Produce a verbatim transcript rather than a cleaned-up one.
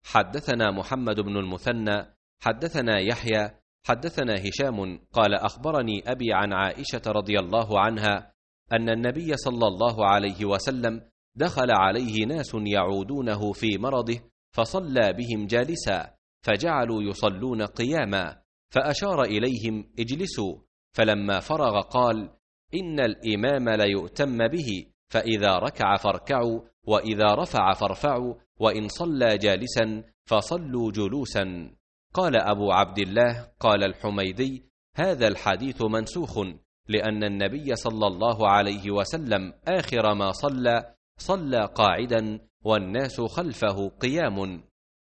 حدثنا محمد بن المثنى حدثنا يحيى حدثنا هشام قال أخبرني أبي عن عائشة رضي الله عنها أن النبي صلى الله عليه وسلم دخل عليه ناس يعودونه في مرضه فصلى بهم جالسا، فجعلوا يصلون قياما، فأشار إليهم اجلسوا، فلما فرغ قال: إن الإمام ليؤتم به، فإذا ركع فاركعوا، وإذا رفع فارفعوا، وإن صلى جالسا فصلوا جلوسا. قال أبو عبد الله قال الحميدي: هذا الحديث منسوخ، لأن النبي صلى الله عليه وسلم آخر ما صلى صلى قاعدا والناس خلفه قيام.